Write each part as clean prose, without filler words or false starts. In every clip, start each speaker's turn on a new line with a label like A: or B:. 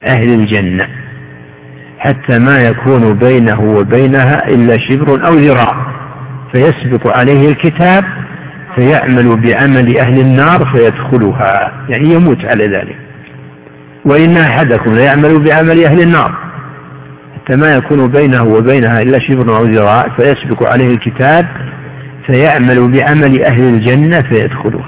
A: أهل الجنة، حتى ما يكون بينه وبينها إلا شبر أو ذراع، فيسبق عليه الكتاب فيعمل بعمل أهل النار فيدخلها، يعني يموت على ذلك. وإن أحدكم ليعمل بعمل أهل النار حتى ما يكون بينه وبينها إلا شبر أو ذراع، فيسبق عليه الكتاب فيعمل بعمل أهل الجنة فيدخلها.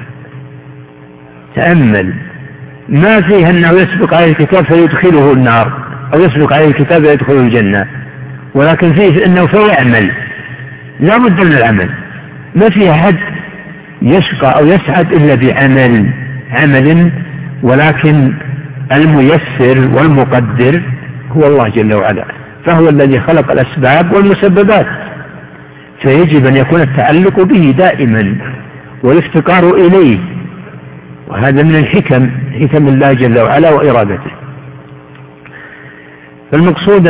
A: تأمل، ما فيه أنه يسبق عليه الكتاب فيدخله النار أو يسبق عليه الكتاب فيدخل الجنة، ولكن فيه أنه فيعمل، لا بد من العمل. ما فيه أحد يشقى أو يسعد إلا بعمل، ولكن الميسر والمقدر هو الله جل وعلا، فهو الذي خلق الأسباب والمسببات، فيجب أن يكون التعلق به دائما والافتقار إليه، وهذا من حكم الله جل وعلا وإرادته. فالمقصود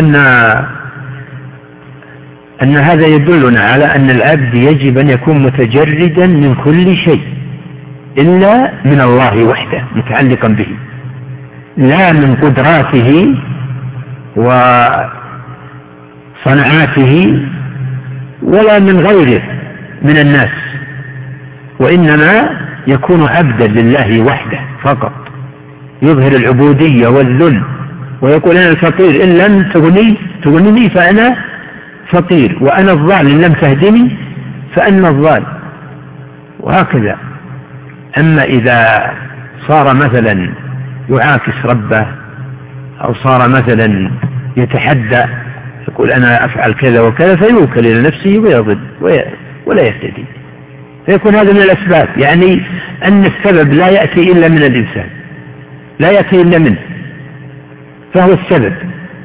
A: أن هذا يدلنا على أن العبد يجب أن يكون متجردا من كل شيء إلا من الله وحده، متعلقا به، لا من قدراته وصنعاته ولا من غيره من الناس، وإنما يكون عبدا لله وحده فقط، يظهر العبودية والذل ويقول أنا الفقير، إن لم تغنني فأنا فقير، وأنا الضال إن لم تهدني فأنا الضال، وهكذا. أما إذا صار مثلا يعاكس ربه أو صار مثلا يتحدى يقول أنا أفعل كذا وكذا فيوكل إلى نفسه ويضل ولا يهتدي، فيكون هذا من الأسباب، يعني أن السبب لا يأتي إلا من الإنسان، لا يأتي إلا منه، فهو السبب،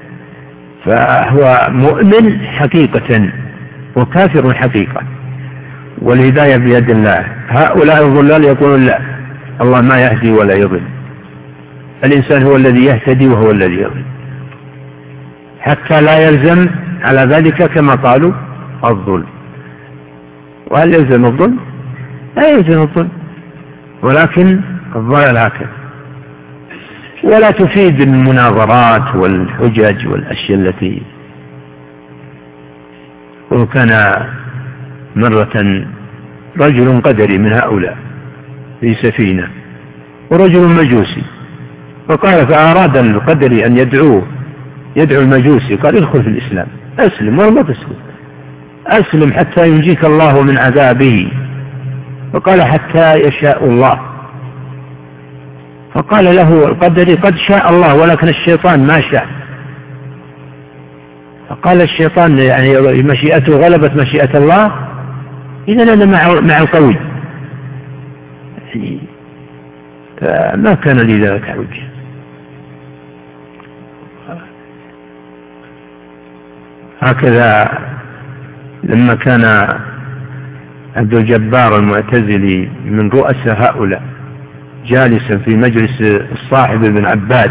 A: فهو مؤمن حقيقة وكافر حقيقة، والهداية بيد الله. هؤلاء الضلال يقولون لا، الله ما يهدي ولا يضل، الإنسان هو الذي يهتدي وهو الذي يضل، حتى لا يلزم على ذلك كما قالوا الظلم. وهل يلزم الظلم؟ لا يلزم الظلم، ولكن الضلال هكذا. ولا تفيد المناظرات والحجج والأشياء التي. وكان مرة رجل قدري من هؤلاء في سفينة ورجل مجوسي، فأراد القدري أن يدعو المجوسي، قال ادخل في الإسلام، أسلم ولا تسلم، أسلم حتى ينجيك الله من عذابه، فقال حتى يشاء الله، فقال له القدري قد شاء الله ولكن الشيطان ما شاء، فقال الشيطان يعني مشيئته غلبت مشيئة الله، إذن أنا مع القوي، يعني فما كان لي ذلك حجة. هكذا لما كان عبد الجبار المعتزلي من رؤساء هؤلاء جالسا في مجلس الصاحب بن عباد،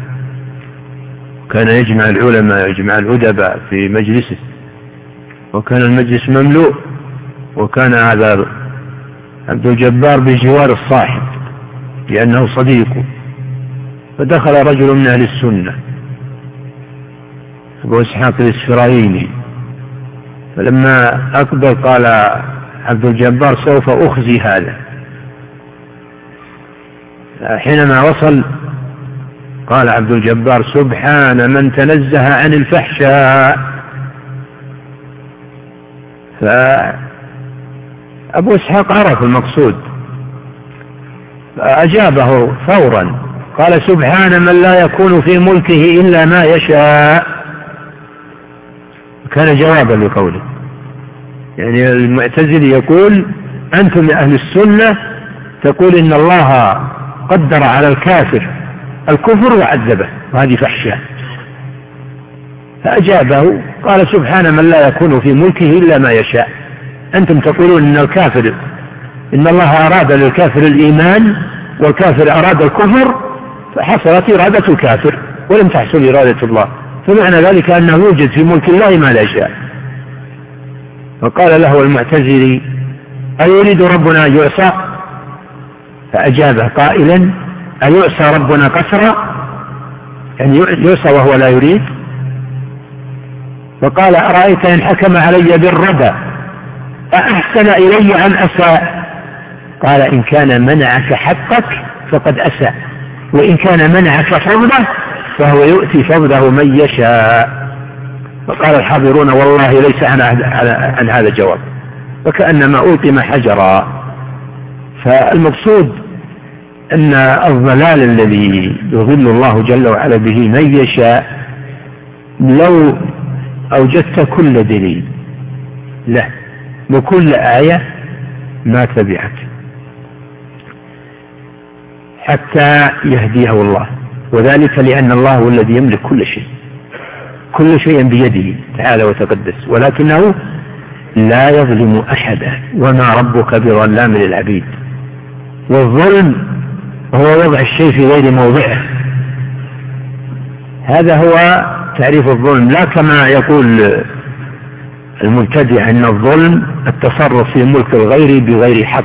A: كان يجمع العلماء يجمع الأدباء في مجلسه، وكان المجلس مملوء، وكان هذا عبد الجبار بجوار الصاحب لأنه صديقه، فدخل رجل من أهل السنة أبو إسحاق الإسفرايني، فلما أقبل قال عبد الجبار سوف أخزي هذا. حينما وصل قال عبد الجبار سبحان من تنزه عن الفحشاء، فأبو إسحاق عرف المقصود فأجابه فورا قال سبحان من لا يكون في ملكه إلا ما يشاء، كان جوابا لقوله. يعني المعتزلي يقول أنتم أهل السنة تقول إن الله قدر على الكافر الكفر وعذبه وهذه فحشاء، فأجابه قال سبحان من لا يكون في ملكه إلا ما يشاء، أنتم تقولون إن الكافر إن الله أراد للكافر الإيمان والكافر أراد الكفر، فحصلت إرادة الكافر ولم تحصل إرادة الله، فمعنى ذلك أنه يوجد في ملك الله ما لا يشاء. فقال له المعتزلي أيريد ربنا أن يعصى؟ فأجابه قائلا أيعصى ربنا قسرا؟ يعني يعصى وهو لا يريد. فقال أرأيت إن حكم علي بالردى أحسن إلي أم أساء؟ قال إن كان منعك حقك فقد أساء، وإن كان منعك فضله فهو يؤتي فضله من يشاء. فقال الحاضرون والله ليس عن هذا الجواب، وكأنما ألقم حجرا. فالمقصود أن الضلال الذي يضل الله جل وعلا به من يشاء لو أوجدت كل دليل له وكل آية ما تبعك حتى يهديه الله، وذلك لأن الله هو الذي يملك كل شيء، كل شيء بيده تعالى وتقدس، ولكنه لا يظلم أحدا وما ربك بظلام للعبيد. والظلم هو وضع الشيء في غير موضعه، هذا هو تعريف الظلم، لا كما يقول المبتدع أن الظلم التصرف في ملك الغير بغير حق،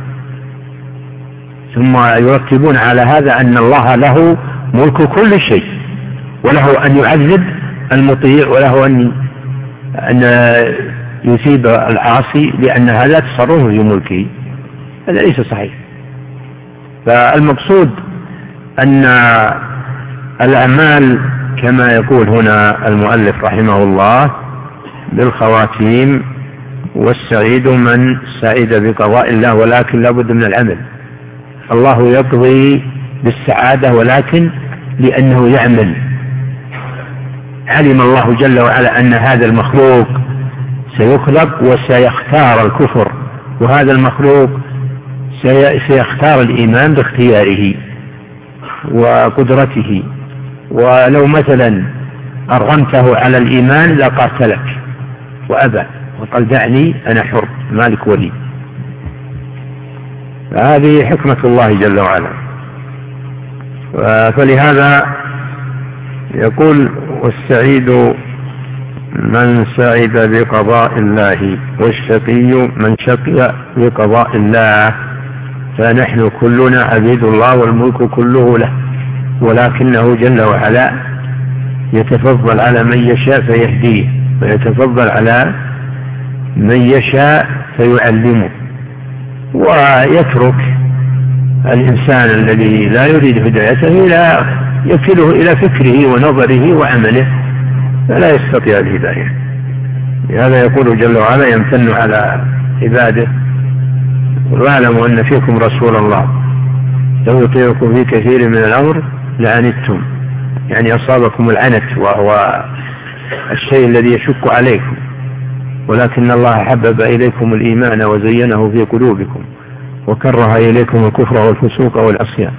A: ثم يرتبون على هذا أن الله له ملك كل شيء، وله أن يعذب المطيع وله أن يثيب العاصي، لأن هذا تصرف في ملكه. هذا ليس صحيح. فالمقصود أن الأعمال كما يقول هنا المؤلف رحمه الله بالخواتيم، والسعيد من سعيد بقضاء الله، ولكن لا بد من العمل. الله يقضي بالسعادة ولكن لأنه يعمل. علم الله جل وعلا أن هذا المخلوق سيخلق وسيختار الكفر، وهذا المخلوق سيختار الإيمان باختياره وقدرته، ولو مثلا أرغمته على الإيمان لقاتلك وأبى وقال دعني أنا حر مالك ولي. هذه حكمة الله جل وعلا. فلهذا يقول والسعيد من سعد بقضاء الله، والشقي من شقي بقضاء الله. فنحن كلنا عبيد الله والملك كله له، ولكنه جل وعلا يتفضل على من يشاء فيهديه، ويتفضل على من يشاء فيعلمه، ويترك الإنسان الذي لا يريد هدايته لا يكله إلى فكره ونظره وعمله، فلا يستطيع الهداية. لهذا يقول جل وعلا يمتن على عباده واعلموا أن فيكم رسول الله لو يطيعكم في كثير من الأمر لعنتم، يعني أصابكم العنت وهو الشيء الذي يشك عليكم، ولكن الله حبب إليكم الإيمان وزينه في قلوبكم وكره إليكم الكفر والفسوق والعصيان.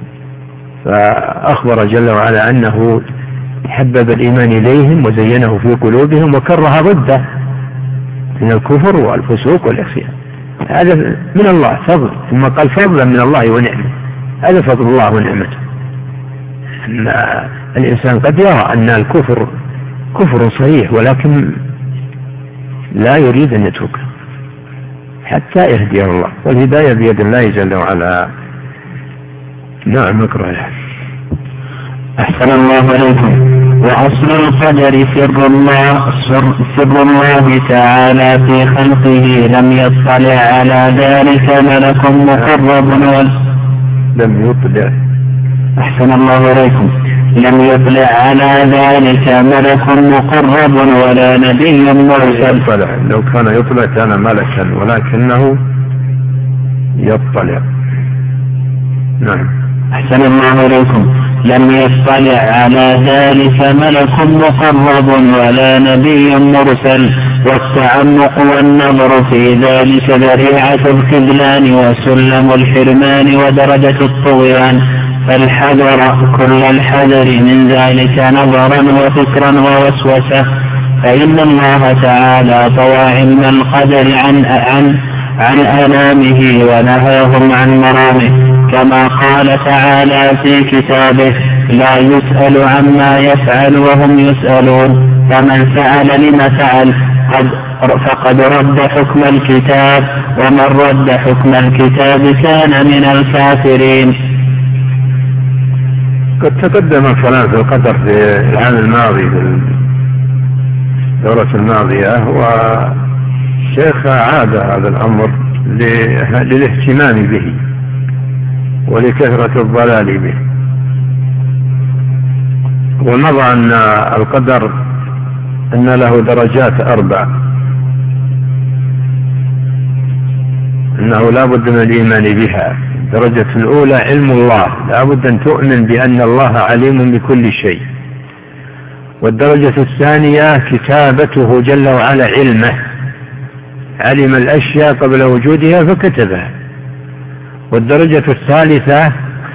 A: فأخبر جل وعلا أنه حبب الإيمان إليهم وزينه في قلوبهم وكره ضده من الكفر والفسوق والعصيان. هذا من الله فضل، ثم قال فضلا من الله ونعمه. هذا فضل الله ونعمته، أن الإنسان قد يرى أن الكفر كفر صريح ولكن لا يريد أن يتركه حتى يهديه الله، والهداية بيد الله جل وعلا. نعم اقرأ.
B: أحسن الله عليكم. وأصل القدر سر الله تعالى في خلقه، لم يطلع على ذلك ملك مقرب
A: لم يطلع.
B: أحسن الله عليكم. لم يطلع على ذلك ملك مقرب ولا نبي مرسل.
A: لو كان يطلع كان ملكا، ولكنه يطلع. نعم.
B: أحسن الله عليكم. لم يطلع على ذلك ملك مقرب ولا نبي مرسل، والتعمق والنظر في ذلك ذريعة الخذلان وسلم الحرمان ودرجة الطغيان، فالحذر كل الحذر من ذلك نظرا وفكرا ووسوسة، فإن الله تعالى طوى علم القدر عن أنامه ونهاهم عن مرامه، كما قال تعالى في كتابه لا يسأل عما يفعل وهم يسألون، فمن سأل لما فعل فقد رد حكم الكتاب، ومن رد حكم الكتاب كان من الكافرين.
A: قد تقدم الكلام في القدر في العام الماضي في الدورة الماضية، والشيخ عاد هذا الأمر للاهتمام به ولكثرة الضلال به. ومضى أن القدر أن له درجات 4، أنه لا بد من الإيمان بها. الدرجة الأولى علم الله، لا بد أن تؤمن بأن الله عليم بكل شيء. والدرجة الثانية كتابته جل وعلا علمه، علم الأشياء قبل وجودها فكتبها. والدرجة الثالثة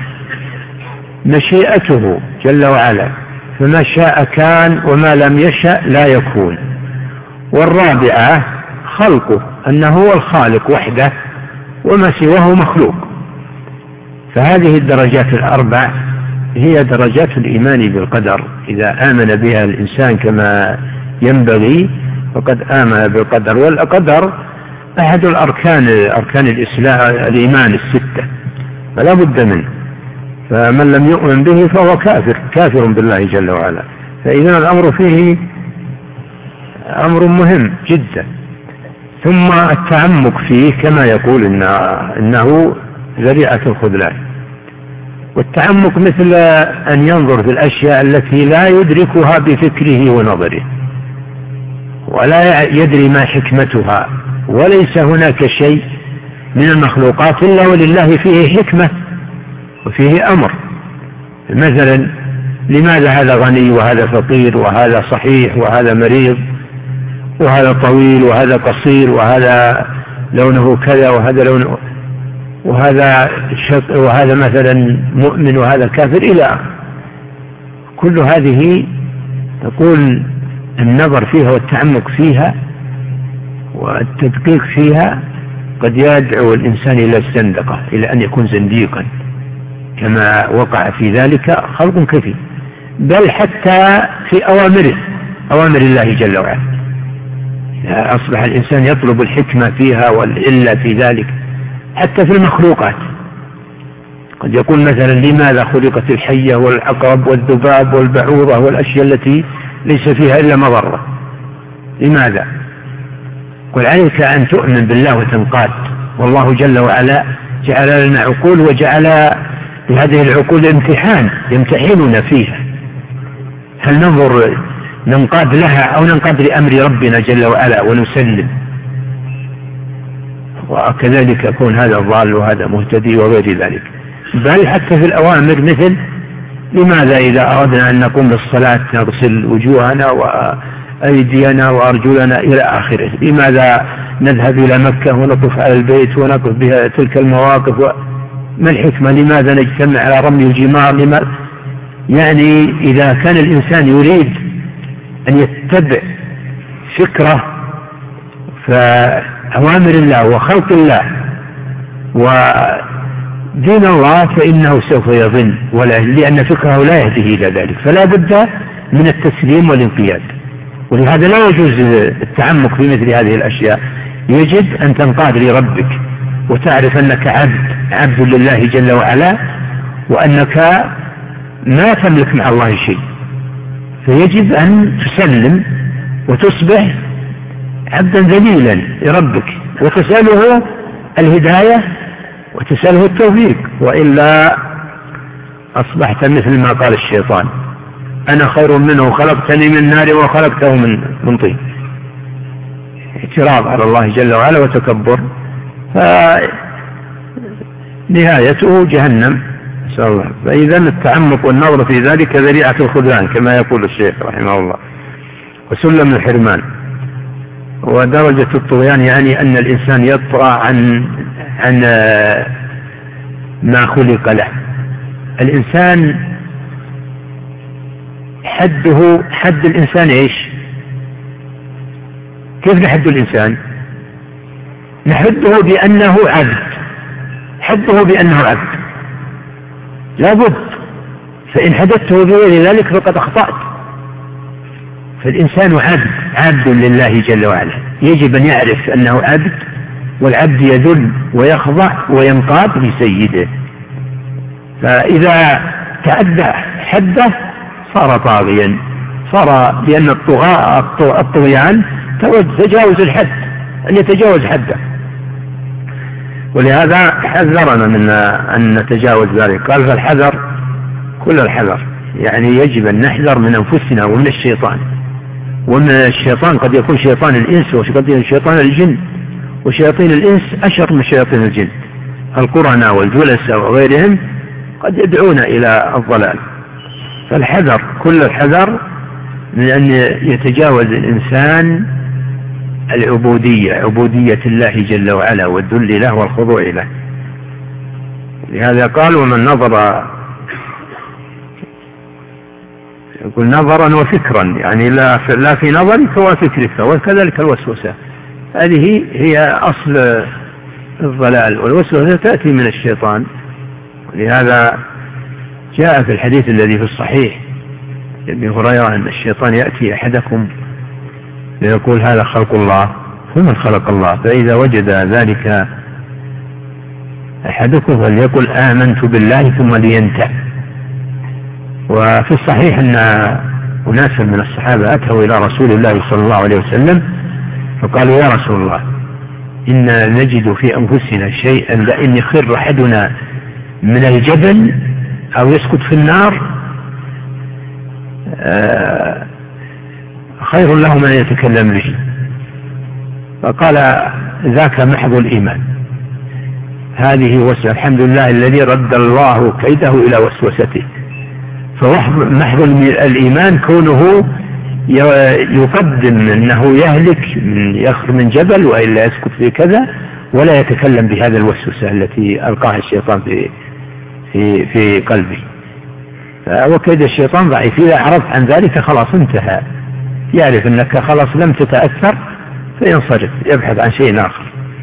A: مشيئته جل وعلا، فما شاء كان وما لم يشأ لا يكون. والرابعة خلقه، أنه هو الخالق وحده وما سواه مخلوق. فهذه الدرجات ال4 هي درجات الإيمان بالقدر. إذا آمن بها الإنسان كما ينبغي فقد آمن بالقدر. والقدر أحد أركان الإسلام، الإيمان 6، فلا بد منه. فمن لم يؤمن به فهو كافر بالله جل وعلا. فإذا الأمر فيه أمر مهم جدا. ثم التعمق فيه كما يقول إنه ذريعة الخذلان. والتعمق مثل أن ينظر في الأشياء التي لا يدركها بفكره ونظره، ولا يدري ما حكمتها، وليس هناك شيء من المخلوقات إلا ولله فيه حكمة وفيه أمر. مثلا لماذا هذا غني وهذا فقير، وهذا صحيح وهذا مريض، وهذا طويل وهذا قصير، وهذا لونه كذا وهذا لونه، وهذا مثلا مؤمن وهذا كافر إلى آخره. كل هذه تقول النظر فيها والتعمق فيها والتدقيق فيها قد يدعو الإنسان إلى الزندقة، إلى أن يكون زنديقا، كما وقع في ذلك خلق كثير. بل حتى في أوامر الله جل وعلا، أصبح الإنسان يطلب الحكمة فيها والعلة في ذلك. حتى في المخلوقات قد يقول مثلا لماذا خلقت الحية والعقرب والذباب والبعوضة والأشياء التي ليس فيها إلا مضرة؟ لماذا؟ قل عليك أن تؤمن بالله وتنقاد. والله جل وعلا جعل لنا عقول، وجعل لهذه العقول امتحان يمتحننا فيها، هل ننقاد لها أو ننقاد لأمر ربنا جل وعلا ونسلم. وكذلك يكون هذا ضال وهذا مهتدي وغير ذلك. بل حتى في الأوامر، مثل لماذا إذا أردنا أن نقوم بالصلاة نغسل وجوهنا وأيدينا وأرجلنا إلى آخره؟ لماذا نذهب إلى مكة ونقف على البيت ونقف بها تلك المواقف؟ ما الحكمة؟ لماذا نجتمع على رمي الجمار؟ لماذا؟ يعني إذا كان الإنسان يريد أن يتبع فكرة فأوامر الله وخلق الله ودين الله فإنه سوف يظن، لأن فكره لا يهديه إلى ذلك. فلا بد من التسليم والانقياد. ولهذا لا يجوز التعمق في مثل هذه الأشياء. يجب أن تنقاد لربك وتعرف أنك عبد لله جل وعلا، وأنك ما تملك مع الله شيء. فيجب أن تسلم وتصبح عبدا ذليلا لربك، وتسأله الهداية وتسأله التوفيق، وإلا أصبحت مثل ما قال الشيطان: أنا خير منه، خلقتني من نار وخلقته من طين. اعتراض على الله جل وعلا وتكبر، فنهايته جهنم، نسأل الله. فإذا التعمق والنظر في ذلك ذريعة الخذلان كما يقول الشيخ رحمه الله، وسلم الحرمان. ودرجة الطغيان يعني أن الإنسان يطغى عن ما خلق له. الإنسان حد الإنسان إيش؟ كيف نحد الإنسان؟ نحده بأنه عبد، حده بأنه عبد لا بد. فإن حدثته بغير ذلك فقد أخطأت. فالإنسان عبد لله جل وعلا، يجب أن يعرف أنه عبد، والعبد يذل ويخضع وينقاد لسيده. فإذا تعدى حده صار طاغيا، صار لأن الطغيان تجاوز الحد، أن يتجاوز حده. ولهذا حذرنا من أن نتجاوز ذلك، قال فالحذر كل الحذر، يعني يجب أن نحذر من أنفسنا ومن الشيطان. ومن الشيطان قد يكون شيطان الإنس وقد يكون شيطان الجن، وشياطين الإنس أشر من شياطين الجن، القرناء والجلساء وغيرهم قد يدعون إلى الضلال. فالحذر كل الحذر من أن يتجاوز الإنسان عبودية الله جل وعلا والذل له والخضوع له. لهذا قال ومن نظر، يقول نظرا وفكرا، يعني لا في نظرك وفكرك، وكذلك الوسوسة، هذه هي أصل الضلال، والوسوسة تأتي من الشيطان. لهذا جاء في الحديث الذي في الصحيح ابن هريرة أن الشيطان يأتي أحدكم ليقول هذا خلق الله، فمن خلق الله؟ فإذا وجد ذلك أحدكم فليقل آمنت بالله ثم لينتهي. وفي الصحيح أن أناسا من الصحابة أتوا إلى رسول الله صلى الله عليه وسلم فقالوا يا رسول الله إنا نجد في أنفسنا شيئا لأن يخر أحدنا من الجبل أو يسقط في النار خير له من يتكلم به. فقال ذاك محض الإيمان، هذه وسوسة، الحمد لله الذي رد الله كيده إلى وسوسته. فمحض الإيمان كونه يقدم أنه يهلك يخر من جبل وإلا يسكت في كذا، ولا يتكلم بهذا الوسوسة التي ألقاها الشيطان في قلبه. وكيد الشيطان ضعيف، إذا عرفت عن ذلك خلاص انتهى، يعرف أنك خلاص لم تتأثر فينصرف يبحث عن شيء آخر.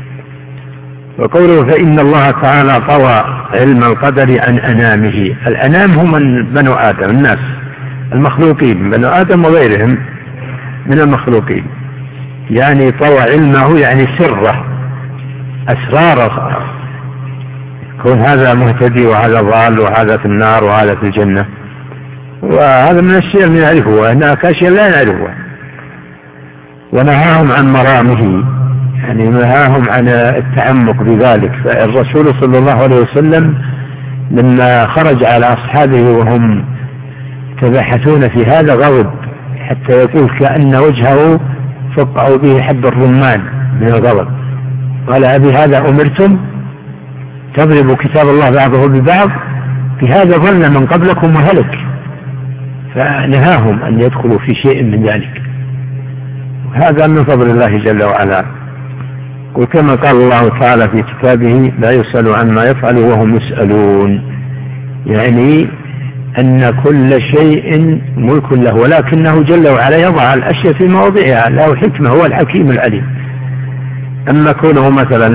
A: وقوله فإن الله تعالى طوى علم القدر عن أنامه، الأنام هم بنو آدم، الناس المخلوقين، بنو آدم وغيرهم من المخلوقين، يعني طوى علمه يعني سره أسراره، كون هذا مهتدي وهذا ضال وهذا في النار وهذا في الجنة، وهذا من الشيء اللي نعرفه، وهناك أشياء لا نعرفها. ونهاهم عن مرامه، يعني نهاهم عن التعمق بذلك. فالرسول صلى الله عليه وسلم لما خرج على أصحابه وهم تبحثون في هذا غضب حتى يقول كأن وجهه فقعوا به حب الرمان من الغضب، قال أبي هذا أمرتم تضربوا كتاب الله بعضه ببعض، بهذا ظن من قبلكم وهلك. فنهاهم أن يدخلوا في شيء من ذلك، وهذا من فضل الله جل وعلا. وكما قال الله تعالى في كتابه لا يسأل عما يفعل وهم يسألون، يعني أن كل شيء ملك له، ولكنه جل وعلا يضع الأشياء في مواضعها، له حكمة، هو الحكيم العليم. أما كونه مثلا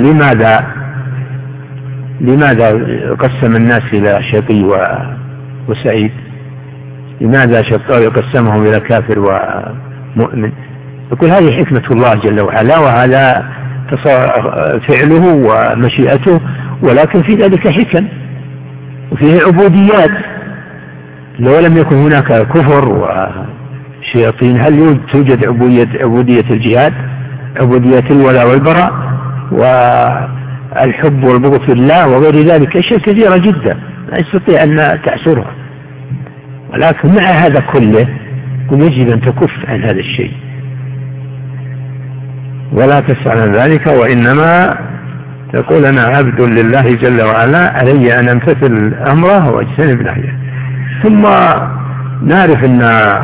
A: لماذا قسم الناس إلى شقي وسعيد؟ لماذا قسمهم إلى كافر ومؤمن؟ يقول هذه حكمة الله جل وعلا، وهذا فعله ومشيئته، ولكن في ذلك حكم وفيه عبوديات. لو لم يكن هناك كفر وشياطين هل توجد عبودية الجهاد، عبودية الولاء والبراء والحب والبغض في الله وغير ذلك، أشياء كثيرة جدا لا يستطيع أن تعسرها. ولكن مع هذا كله يجب أن تكف عن هذا الشيء ولا تسأل عن ذلك، وإنما تقول أنا عبد لله جل وعلا، علي أن أمتثل أمره واجتنب نهيه. ثم نعرف أن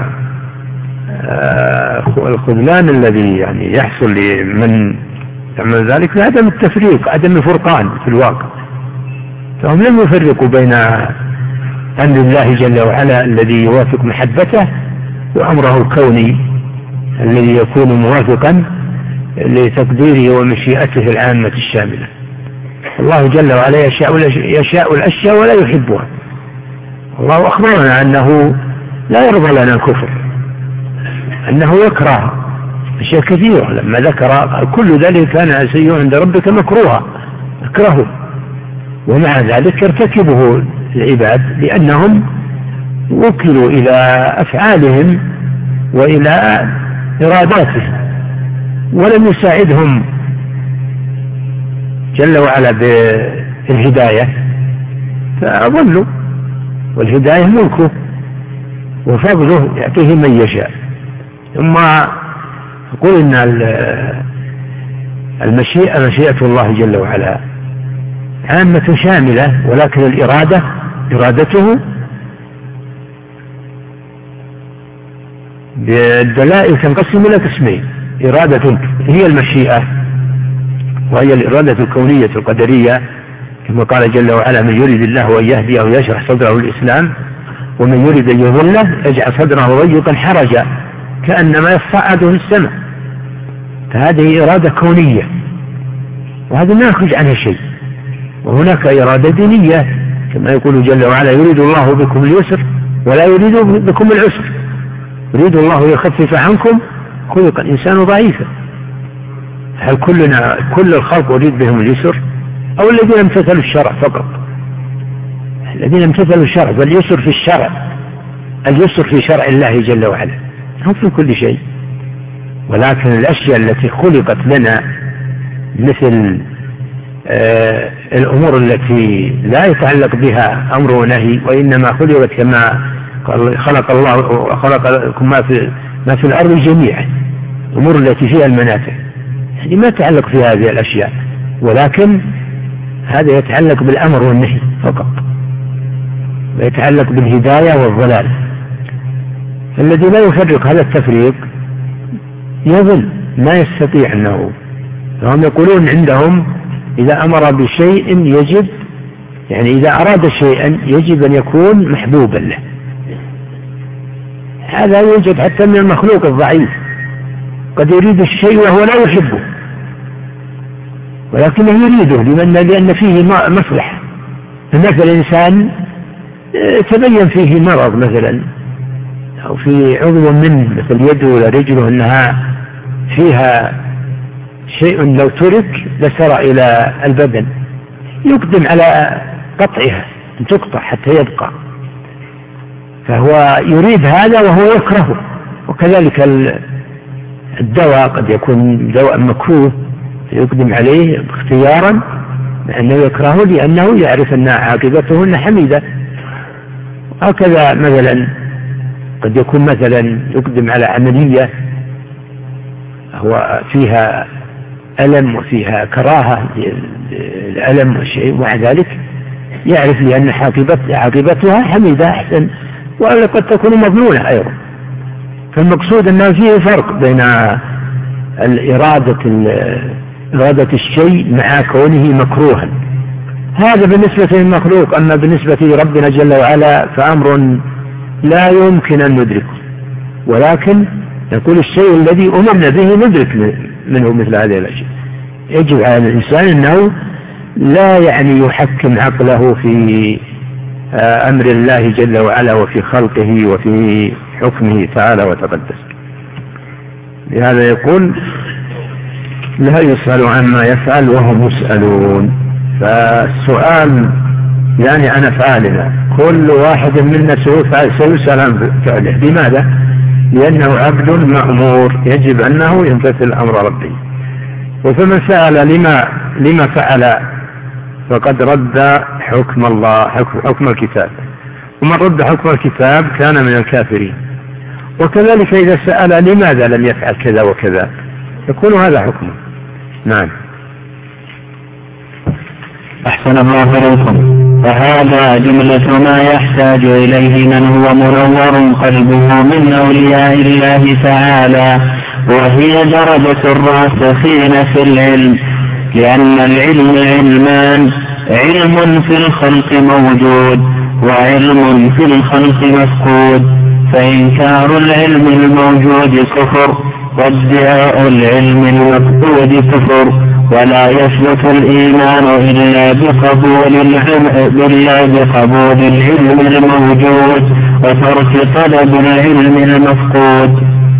A: الخذلان الذي يعني يحصل لمن يعمل ذلك لعدم التفريق، عدم الفرقان في الواقع. فهم لم يفرقوا بين أمر الله جل وعلا الذي يوافق محبته وأمره الكوني الذي يكون موافقا لتقديره ومشيئته العامة الشاملة. الله جل وعلا يشاء الأشياء ولا يحبها. الله أخبرنا أنه لا يرضى لنا الكفر، أنه يكره أشياء كثيرة، لما ذكر كل ذلك كان سيء عند ربك مكروها، اكرهه، ومع ذلك يرتكبه العباد لأنهم وكلوا إلى أفعالهم وإلى إراداتهم، ولم يساعدهم جل وعلا بالهداية فأضلوا، والهداية ملكه وفضله يعطيه من يشاء. ثم أقول إن المشيئة مشيئة الله جل وعلا عامة شاملة، ولكن الإرادة إرادته بالدلائل تنقسم إلى قسمين: إرادة هي المشيئة وهي الإرادة الكونية القدرية، كما قال جل وعلا: من يريد الله أن يهديه يشرح صدره للإسلام ومن يريد أن يضله يجعل صدره ضيقا حرجا كأنما يصعد في السماء. فهذه إرادة كونية وهذا ما يخرج عنها شيء. وهناك إرادة دينية كما يقول جل وعلا: يريد الله بكم اليسر ولا يريد بكم العسر، يريد الله يخفف عنكم خلق الإنسان ضعيفا. هل كل الخلق يريد بهم اليسر أو الذين امتثلوا الشرع فقط؟ الذين امتثلوا الشرع، فاليسر في الشرع، اليسر في شرع الله جل وعلا، هم في كل شيء. ولكن الأشياء التي خلقت لنا مثل الأمور التي لا يتعلق بها أمر ونهي، وإنما خلقت كما خلق الله خلق لكم ما في الأرض جميعا، الأمور التي فيها المنافع، يعني ما يتعلق في هذه الأشياء، ولكن هذا يتعلق بالأمر والنهي فقط، ويتعلق بالهداية والضلال. الذي لا يفرق هذا التفريق يظل ما يستطيع أنه، فهم يقولون عندهم إذا أمر بشيء يجب، يعني إذا أراد شيئا يجب أن يكون محبوبا له. هذا يوجد حتى من المخلوق الضعيف، قد يريد الشيء وهو لا يحبه ولكنه يريده لأن فيه مصلحة. مثل إنسان تبين فيه مرض مثلا أو في عضو منه مثل يده ولا رجله أنها فيها شيء لو ترك لسرع إلى البدن، يقدم على قطعها أن تقطع حتى يبقى، فهو يريد هذا وهو يكرهه. وكذلك الدواء قد يكون دواء مكروه يقدم عليه اختيارا لأنه يكرهه لأنه يعرف أن عاقبته أن حميدة. هكذا مثلا قد يكون مثلا يقدم على عملية هو فيها ألم وفيها كراهة للألم والشيء، ومع ذلك يعرف لأن عاقبتها حميدة أحسن، وقد تكون مضمونة أيضا. فالمقصود أنه فيه فرق بين إرادة الشيء مع كونه مكروها، هذا بالنسبة للمخلوق. أما بالنسبة لربنا جل وعلا فأمر لا يمكن أن ندركه، ولكن يقول الشيء الذي أمرنا به ندرك منه مثل هذه الأشياء. يجب على الإنسان أنه لا يعني يحكم عقله في أمر الله جل وعلا وفي خلقه وفي حكمه تعالى وتقدس. لهذا يقول: لا يسأل عما يفعل وهم يسألون. فالسؤال يعني عن أفعالنا، كل واحد منا سيسأل عن فعله. لماذا؟ لأنه عبد مأمور يجب أنه يمتثل أمر ربه. وفمن سأل لما فعل فقد رد حكم الله، حكم الكتاب، ومن رد حكم الكتاب كان من الكافرين. وكذلك إذا سأل لماذا لم يفعل كذا وكذا يكون هذا حكمه. نعم.
B: أحسن الله إليكم. فهذا جملة ما يحتاج إليه من هو منور قلبه من أولياء الله تعالى، وهي درجة الراسخين في العلم، لأن العلم علمان: علم في الخلق موجود وعلم في الخلق مفقود، فإنكار العلم الموجود كفر، وادعاء العلم المفقود كفر، ولا يثبت الإيمان إلا بقبول العلم الموجود وترك طلب العلم المفقود.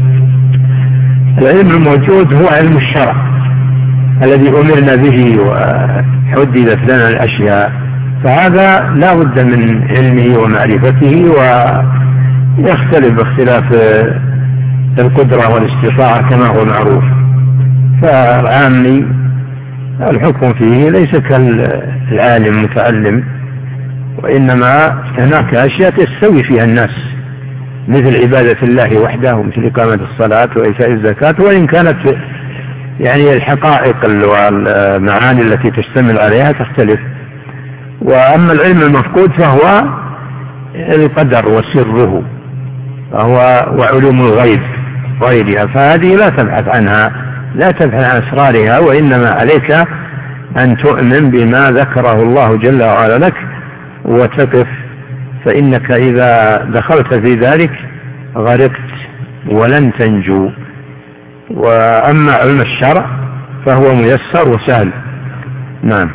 A: العلم الموجود هو علم الشرع الذي أمرنا به وحددت لنا الأشياء، فهذا لا بد من علمه ومعرفته يختلف باختلاف القدرة والاستطاعة كما هو معروف. فالعامي الحكم فيه ليس كالعالم المتعلم، وإنما هناك أشياء تستوي فيها الناس مثل عبادة الله وحده ومثل إقامة الصلاة وإيتاء الزكاة، وإن كانت يعني الحقائق والمعاني التي تشتمل عليها تختلف. وأما العلم المفقود فهو القدر وسره وعلوم الغيب غيرها، فهذه لا تبحث عنها، لا تبحث عن أسرارها، وإنما عليك أن تؤمن بما ذكره الله جل وعلا لك وتقف، فإنك إذا دخلت في ذلك غرقت ولن تنجو. وأما علم الشرع فهو ميسر وسهل. نعم.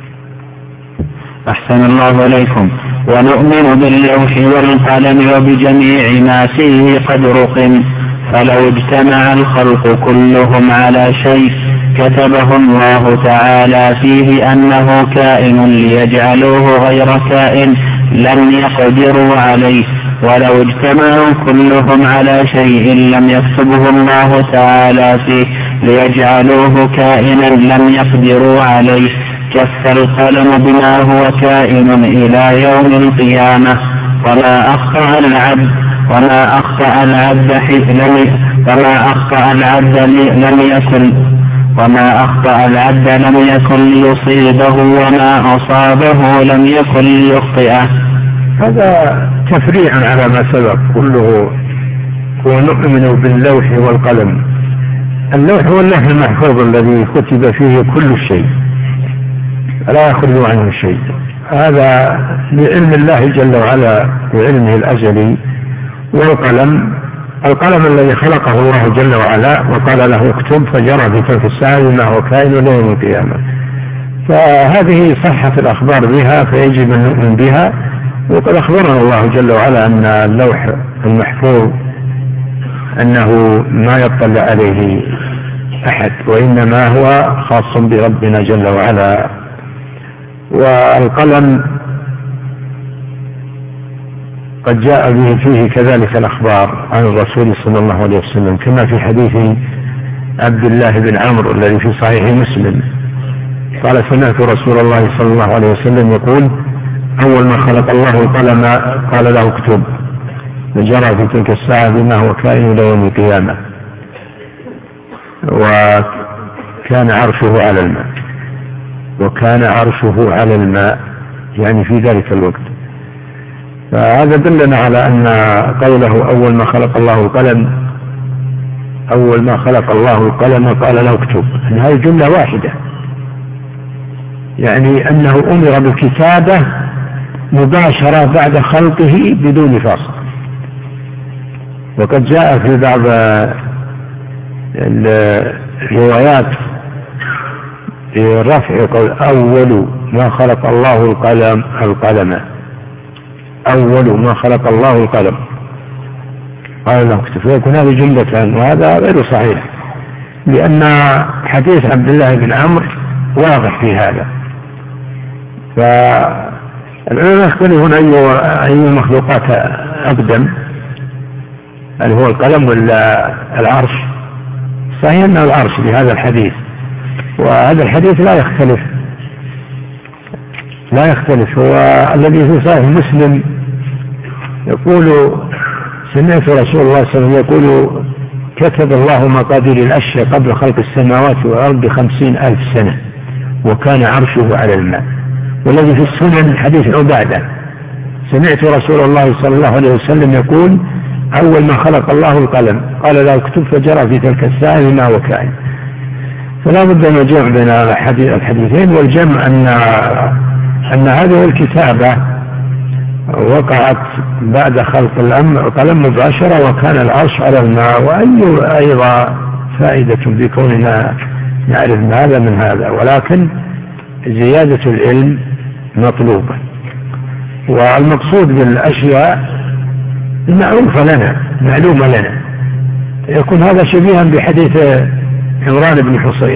B: أحسن الله إليكم. ونؤمن باللوح والقلم وبجميع ما فيه قد رقم، فلو اجتمع الخلق كلهم على شيء كتبه الله تعالى فيه أنه كائن ليجعلوه غير كائن لم يقدروا عليه، ولو اجتمعوا كلهم على شيء لم يكتبه الله تعالى فيه ليجعلوه كائنا لم يقدروا عليه، كف القلم بما هو كائن إلى يوم القيامة. وما أخطأ العبد لم يكن ليصيبه، وما أصابه لم يكن ليخطئه.
A: هذا تفريع على ما سبق كله. ونؤمن باللوح والقلم. اللوح هو اللوح المحفوظ الذي كتب فيه كل شيء لا يخرج عنه شيء، هذا لعلم الله جل وعلا بعلمه الأزلي. والقلم القلم الذي خلقه الله جل وعلا وقال له اكتب فجرى في تلك الساعة بما هو كائن يوم القيامة. فهذه صحة الأخبار بها فيجب أن نؤمن بها. وقد أخبرنا الله جل وعلا أن اللوح المحفوظ أنه ما يطلع عليه أحد، وإنما هو خاص بربنا جل وعلا. والقلم قد جاء به فيه كذلك الأخبار عن الرسول صلى الله عليه وسلم، كما في حديث عبد الله بن عمرو الذي في صحيح مسلم قال سمعت رسول الله صلى الله عليه وسلم يقول أول ما خلق الله القلم قال له اكتب، فجرى في تلك الساعة بما هو كائن إلى يوم القيامة. وكان عرشه على الماء يعني في ذلك الوقت. فهذا دلنا على أن قوله أول ما خلق الله القلم قال له اكتب، أن هذه جملة واحدة، يعني أنه أمر بالكتابة مباشرة بعد خلقه بدون فاصل. وقد جاء في بعض الروايات في الرفع قول أول ما خلق الله القلم أول ما خلق الله القلم قال له اكتب، فيكون هذه جملة، وهذا غير صحيح لأن حديث عبد الله بن عمرو واضح في هذا. فالعلماء يختلفون أي المخلوقات أقدم، هل هو القلم ولا العرش؟ صحيح أنه العرش بهذا الحديث، وهذا الحديث لا يختلف. هو الذي في صحيح مسلم يقول سمعت رسول الله صلى الله عليه وسلم يقول كتب الله مقادير الأشياء قبل خلق السماوات والأرض 50,000 سنة وكان عرشه على الماء. والذي في السنن حديث عبادة سمعت رسول الله صلى الله عليه وسلم يقول أول ما خلق الله القلم قال له اكتب فجرى في تلك الساعة بما هو كائن. فلا بد من الجمع بين الحديثين، والجمع أن هذه الكتابة وقعت بعد خلق القلم مباشرة وكان العرش على الماء. وأي أيضا فائدة بكوننا نعرف هذا من هذا، ولكن زيادة العلم مطلوبة. والمقصود بالأشياء المعروفة لنا معلومة لنا، يكون هذا شبيها بحديث عمران بن حصين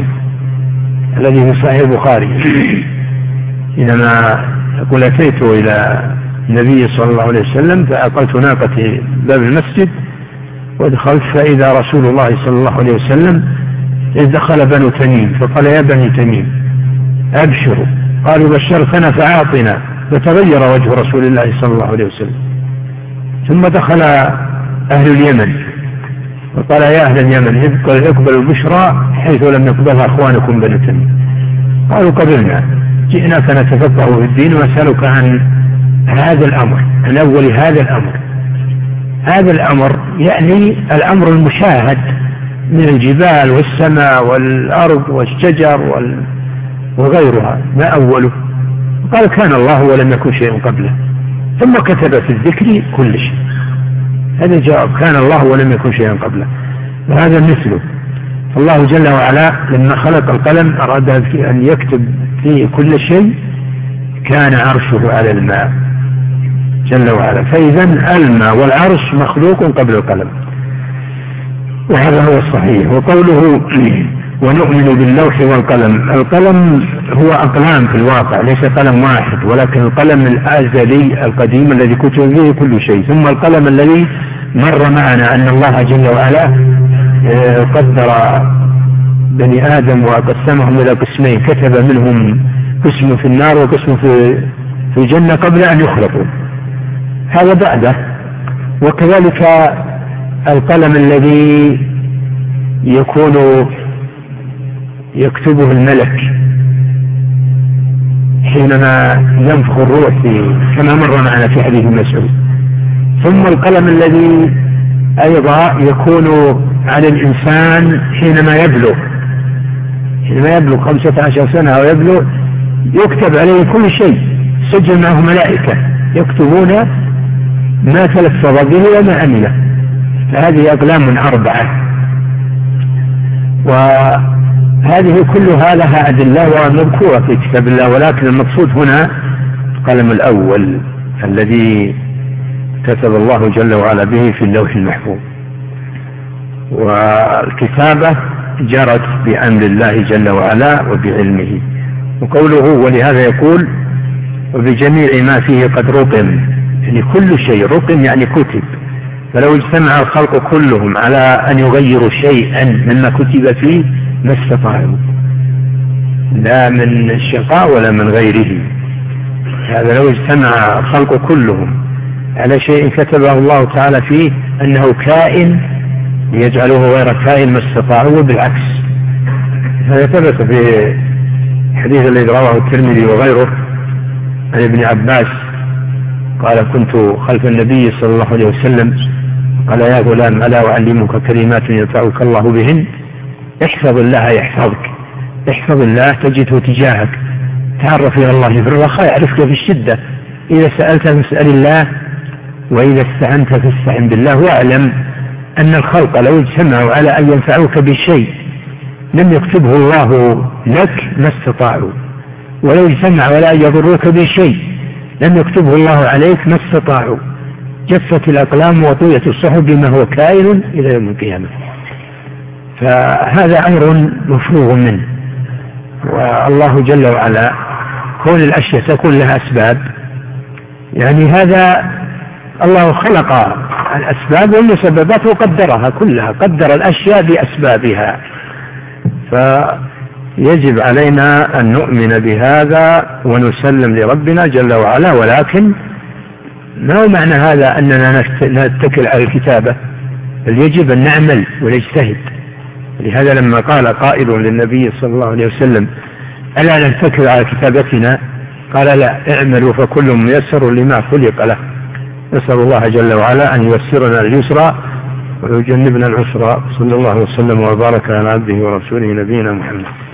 A: الذي في صحيح البخاري حينما يقول أتيت إلى النبي صلى الله عليه وسلم، فأقلت ناقتي باب المسجد ودخلت فإذا رسول الله صلى الله عليه وسلم إذ دخل بنو تميم، فقال: يا بني تميم أبشروا. قالوا: بشرتنا فأعطنا. فتغير وجه رسول الله صلى الله عليه وسلم. ثم دخل أهل اليمن فقال: يا أهل اليمن اقبلوا البشرى حيث لم يقبلها أخوانكم بنو تميم. قالوا: قبلنا، جئناك نتفقه في الدين ونسألك عن هذا الأمر، عن أول هذا الأمر. هذا الأمر يعني الأمر المشاهد من الجبال والسماء والأرض والشجر وغيرها، ما أوله؟ قال: كان الله ولم يكن شيء قبله. ثم كتب في الذكر كل شيء. هذا الجواب: كان الله ولم يكن شيئا قبله. وهذا مثله. الله جل وعلا لما خلق القلم أراد أن يكتب فيه كل شيء، كان عرشه على الماء جل وعلا. فإذا الماء والعرش مخلوق قبل القلم، وهذا هو الصحيح. وقوله: ونؤمن باللوح والقلم. القلم هو أقلام في الواقع، ليس قلم واحد، ولكن القلم الأزلي القديم الذي كتب فيه كل شيء، ثم القلم الذي مر معنا أن الله جل وعلا قدر بني آدم وقسمهم إلى قسمين، كتب منهم قسم في النار وقسم في الجنة قبل أن يخلقوا، هذا بعده. وكذلك القلم الذي يكتبه الملك حينما ينفخ الروح كما مر معنا في حديث مسعود. ثم القلم الذي أيضا يكون على الإنسان حينما يبلغ 15 سنة أو يبلغ، يكتب عليه كل شيء، سجل معه ملائكة يكتبون ما تلفظ به وما عمله. فهذه أقلام 4، وهذه كلها لها أدلة ومذكورة في كتاب الله، ولكن المقصود هنا القلم الأول الذي كتب الله جل وعلا به في اللوح المحفوظ. والكتابة جرت بأمر الله جل وعلا وبعلمه. وقوله: ولهذا يقول: وبجميع ما فيه قد رقم، يعني كل شيء رقم يعني كتب. فلو اجتمع الخلق كلهم على أن يغيروا شيئا مما كتب فيه ما استطاعوا، لا من الشقاء ولا من غيره. هذا لو اجتمع الخلق كلهم على شيء كتبه الله تعالى فيه أنه كائن ليجعله غير كائن ما استطاعوا، بالعكس. هذا ثبت في الحديث الذي رواه الترمذي وغيره عن ابن عباس قال: كنت خلف النبي صلى الله عليه وسلم قال: يا غلام ألا أعلمك كلمات ينفعك الله بهن؟ احفظ الله يحفظك، احفظ الله تجده تجاهك، تعرف إلى الله في الرخاء يعرفك في الشدة، إذا سألت فاسأل الله، وإذا استعنت فاستعن بالله. واعلم أن الخلق لو اجتمعوا على أن ينفعوك بشيء لم يكتبه الله لك ما استطاعوا، ولو اجتمعوا على أن يضروك بشيء لم يكتبه الله عليك ما استطاعوا. جفت الأقلام وطويت الصحف بما هو كائن إلى يوم القيامة. فهذا أمر مفروغ منه. والله جل وعلا كون الأشياء تكون لها أسباب، يعني هذا الله خلق الأسباب والمسببات وقدرها كلها، قدر الأشياء بأسبابها. فيجب علينا أن نؤمن بهذا ونسلم لربنا جل وعلا، ولكن ما هو معنى هذا أننا نتكل على الكتابة، بل يجب أن نعمل ونجتهد. لهذا لما قال قائل للنبي صلى الله عليه وسلم: ألا نتكل على كتابتنا؟ قال: لا، اعملوا فكل ميسر لما خلق له. نسأل الله جل وعلا أن ييسرنا اليسرى ويجنبنا العسرى. صلى الله وسلم وبارك على عبده ورسوله نبينا محمد.